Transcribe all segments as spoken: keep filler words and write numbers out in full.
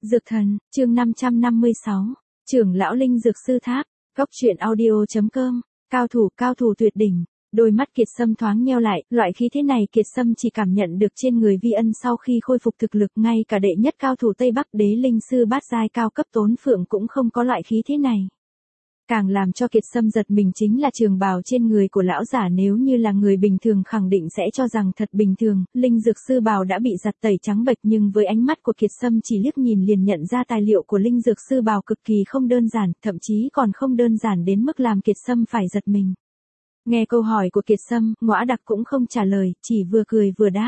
Dược thần, chương năm trăm năm mươi sáu, trưởng lão linh dược sư tháp, góc truyện audio.com, cao thủ, cao thủ tuyệt đỉnh. Đôi mắt Kiệt Sâm thoáng nheo lại, loại khí thế này Kiệt Sâm chỉ cảm nhận được trên người Vi Ân sau khi khôi phục thực lực, ngay cả đệ nhất cao thủ Tây Bắc đế linh sư bát giai cao cấp Tốn Phượng cũng không có loại khí thế này. Càng làm cho Kiệt Sâm giật mình chính là trường bào trên người của lão giả, nếu như là người bình thường khẳng định sẽ cho rằng thật bình thường, linh dược sư bào đã bị giặt tẩy trắng bệch, nhưng với ánh mắt của Kiệt Sâm chỉ liếc nhìn liền nhận ra tài liệu của linh dược sư bào cực kỳ không đơn giản, thậm chí còn không đơn giản đến mức làm Kiệt Sâm phải giật mình. Nghe câu hỏi của Kiệt Sâm, Ngõa Đặc cũng không trả lời, chỉ vừa cười vừa đáp.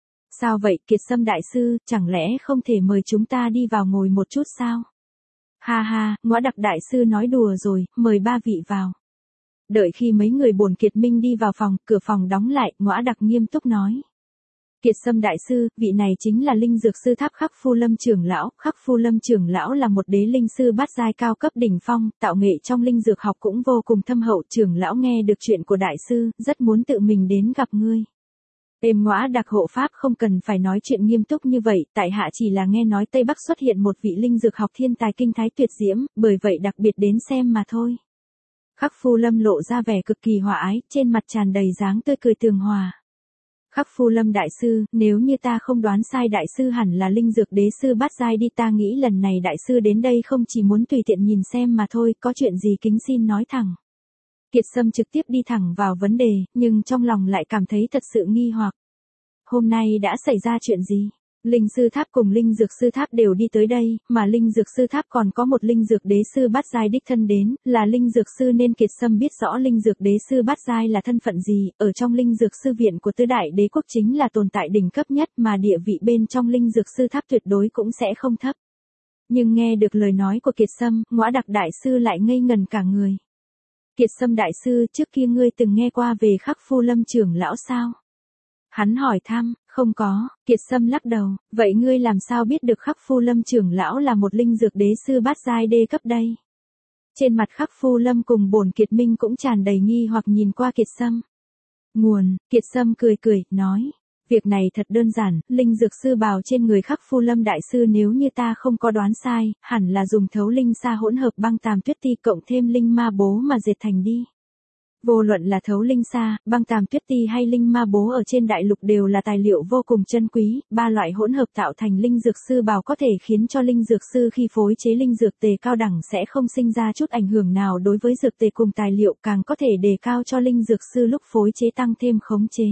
Sao vậy Kiệt Sâm đại sư, chẳng lẽ không thể mời chúng ta đi vào ngồi một chút sao? Ha ha, Ngõa Đặc đại sư nói đùa rồi, mời ba vị vào. Đợi khi mấy người bổn Kiệt Minh đi vào phòng, cửa phòng đóng lại, Ngõa Đặc nghiêm túc nói. Kiệt Sâm đại sư, vị này chính là linh dược sư tháp Khắc Phu Lâm trưởng lão. Khắc Phu Lâm trưởng lão là một đế linh sư bát giai cao cấp đỉnh phong, tạo nghệ trong linh dược học cũng vô cùng thâm hậu. Trưởng lão nghe được chuyện của đại sư, rất muốn tự mình đến gặp ngươi. Êm Ngõa Đặc hộ pháp không cần phải nói chuyện nghiêm túc như vậy, tại hạ chỉ là nghe nói Tây Bắc xuất hiện một vị linh dược học thiên tài kinh thái tuyệt diễm, bởi vậy đặc biệt đến xem mà thôi. Khắc Phu Lâm lộ ra vẻ cực kỳ hòa ái, trên mặt tràn đầy dáng tươi cười tường hòa. Khắc Phu Lâm đại sư, nếu như ta không đoán sai đại sư hẳn là linh dược đế sư bát giai đi, ta nghĩ lần này đại sư đến đây không chỉ muốn tùy tiện nhìn xem mà thôi, có chuyện gì kính xin nói thẳng. Kiệt Sâm trực tiếp đi thẳng vào vấn đề, nhưng trong lòng lại cảm thấy thật sự nghi hoặc. Hôm nay đã xảy ra chuyện gì? Linh sư tháp cùng linh dược sư tháp đều đi tới đây, mà linh dược sư tháp còn có một linh dược đế sư bát giai đích thân đến, là linh dược sư nên Kiệt Sâm biết rõ linh dược đế sư bát giai là thân phận gì, ở trong linh dược sư viện của tứ đại đế quốc chính là tồn tại đỉnh cấp nhất, mà địa vị bên trong linh dược sư tháp tuyệt đối cũng sẽ không thấp. Nhưng nghe được lời nói của Kiệt Sâm, Ngõa Đặc đại sư lại ngây ngần cả người. Kiệt Sâm đại sư, trước kia ngươi từng nghe qua về Khắc Phu Lâm trưởng lão sao? Hắn hỏi thăm. Không có, Kiệt Sâm lắc đầu, vậy ngươi làm sao biết được Khắc Phu Lâm trưởng lão là một linh dược đế sư bát giai đê cấp đây? Trên mặt Khắc Phu Lâm cùng bổn Kiệt Minh cũng tràn đầy nghi hoặc nhìn qua Kiệt Sâm. Nguồn, Kiệt Sâm cười cười, nói, việc này thật đơn giản, linh dược sư bào trên người Khắc Phu Lâm đại sư nếu như ta không có đoán sai, hẳn là dùng thấu linh sa hỗn hợp băng tàm tuyết ti cộng thêm linh ma bố mà dệt thành đi. Vô luận là thấu linh sa, băng tàm tuyết ti hay linh ma bố ở trên đại lục đều là tài liệu vô cùng chân quý, ba loại hỗn hợp tạo thành linh dược sư bào có thể khiến cho linh dược sư khi phối chế linh dược tề cao đẳng sẽ không sinh ra chút ảnh hưởng nào đối với dược tề cùng tài liệu, càng có thể đề cao cho linh dược sư lúc phối chế tăng thêm khống chế.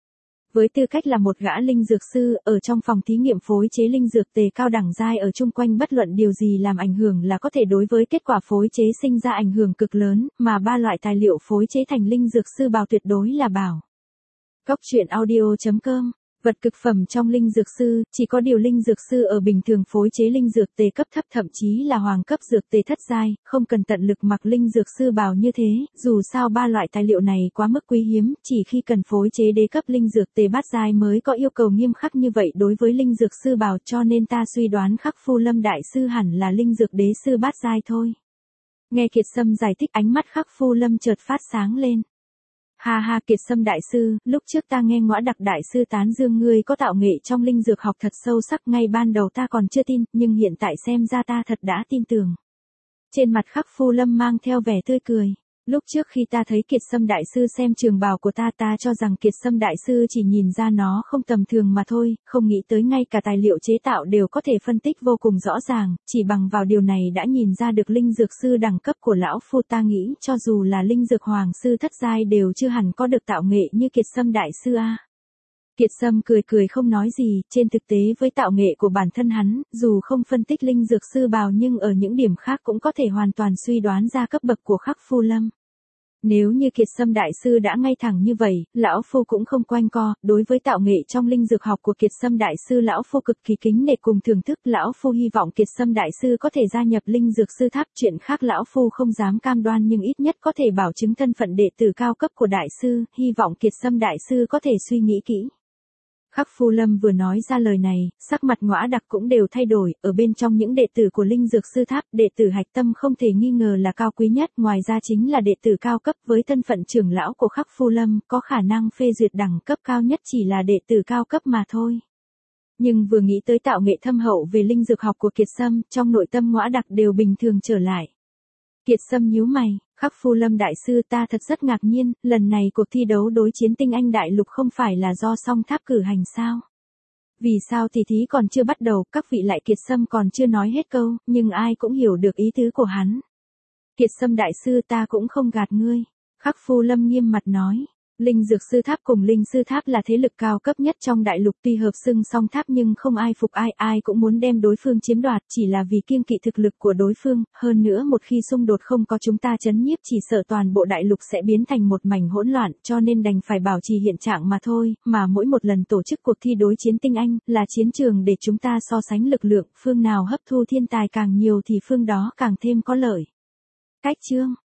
Với tư cách là một gã linh dược sư, ở trong phòng thí nghiệm phối chế linh dược tề cao đẳng giai ở chung quanh bất luận điều gì làm ảnh hưởng là có thể đối với kết quả phối chế sinh ra ảnh hưởng cực lớn, mà ba loại tài liệu phối chế thành linh dược sư bào tuyệt đối là bảo. Góc truyện audio.com, vật cực phẩm trong linh dược sư, chỉ có điều linh dược sư ở bình thường phối chế linh dược tề cấp thấp thậm chí là hoàng cấp dược tề thất giai, không cần tận lực mặc linh dược sư bào như thế, dù sao ba loại tài liệu này quá mức quý hiếm, chỉ khi cần phối chế đế cấp linh dược tề bát giai mới có yêu cầu nghiêm khắc như vậy đối với linh dược sư bào, cho nên ta suy đoán Khắc Phu Lâm đại sư hẳn là linh dược đế sư bát giai thôi. Nghe Kiệt Sâm giải thích, ánh mắt Khắc Phu Lâm chợt phát sáng lên. Ha ha Kiệt Sâm đại sư, lúc trước ta nghe Ngõa Đặc đại sư tán dương ngươi có tạo nghệ trong linh dược học thật sâu sắc, ngay ban đầu ta còn chưa tin, nhưng hiện tại xem ra ta thật đã tin tưởng. Trên mặt Khắc Phu Lâm mang theo vẻ tươi cười. Lúc trước khi ta thấy Kiệt Sâm đại sư xem trường bào của ta, ta cho rằng Kiệt Sâm đại sư chỉ nhìn ra nó không tầm thường mà thôi, không nghĩ tới ngay cả tài liệu chế tạo đều có thể phân tích vô cùng rõ ràng, chỉ bằng vào điều này đã nhìn ra được linh dược sư đẳng cấp của lão phu. Ta nghĩ cho dù là linh dược hoàng sư thất giai đều chưa hẳn có được tạo nghệ như Kiệt Sâm đại sư a. Kiệt Sâm cười cười không nói gì, trên thực tế với tạo nghệ của bản thân hắn, dù không phân tích linh dược sư bào nhưng ở những điểm khác cũng có thể hoàn toàn suy đoán ra cấp bậc của Khắc Phu Lâm. Nếu như Kiệt Sâm đại sư đã ngay thẳng như vậy, lão phu cũng không quanh co, đối với tạo nghệ trong linh dược học của Kiệt Sâm đại sư lão phu cực kỳ kính nể cùng thưởng thức, lão phu hy vọng Kiệt Sâm đại sư có thể gia nhập linh dược sư tháp, chuyện khác lão phu không dám cam đoan nhưng ít nhất có thể bảo chứng thân phận đệ tử cao cấp của đại sư, hy vọng Kiệt Sâm đại sư có thể suy nghĩ kỹ. Khắc Phu Lâm vừa nói ra lời này, sắc mặt Ngõa Đặc cũng đều thay đổi, ở bên trong những đệ tử của linh dược sư tháp, đệ tử hạch tâm không thể nghi ngờ là cao quý nhất, ngoài ra chính là đệ tử cao cấp, với thân phận trưởng lão của Khắc Phu Lâm, có khả năng phê duyệt đẳng cấp cao nhất chỉ là đệ tử cao cấp mà thôi. Nhưng vừa nghĩ tới tạo nghệ thâm hậu về linh dược học của Kiệt Sâm, trong nội tâm Ngõa Đặc đều bình thường trở lại. Kiệt Sâm nhíu mày, Khắc Phu Lâm đại sư, ta thật rất ngạc nhiên, lần này cuộc thi đấu đối chiến tinh anh đại lục không phải là do Song Tháp cử hành sao? Vì sao tỷ thí còn chưa bắt đầu, các vị lại Kiệt Sâm còn chưa nói hết câu, nhưng ai cũng hiểu được ý tứ của hắn. Kiệt Sâm đại sư, ta cũng không gạt ngươi. Khắc Phu Lâm nghiêm mặt nói. Linh Dược Sư Tháp cùng Linh Sư Tháp là thế lực cao cấp nhất trong đại lục, tuy hợp xưng song tháp nhưng không ai phục ai, ai cũng muốn đem đối phương chiếm đoạt, chỉ là vì kiêng kỵ thực lực của đối phương, hơn nữa một khi xung đột không có chúng ta trấn nhiếp chỉ sợ toàn bộ đại lục sẽ biến thành một mảnh hỗn loạn, cho nên đành phải bảo trì hiện trạng mà thôi, mà mỗi một lần tổ chức cuộc thi đối chiến tinh anh, là chiến trường để chúng ta so sánh lực lượng, phương nào hấp thu thiên tài càng nhiều thì phương đó càng thêm có lợi. Cách chương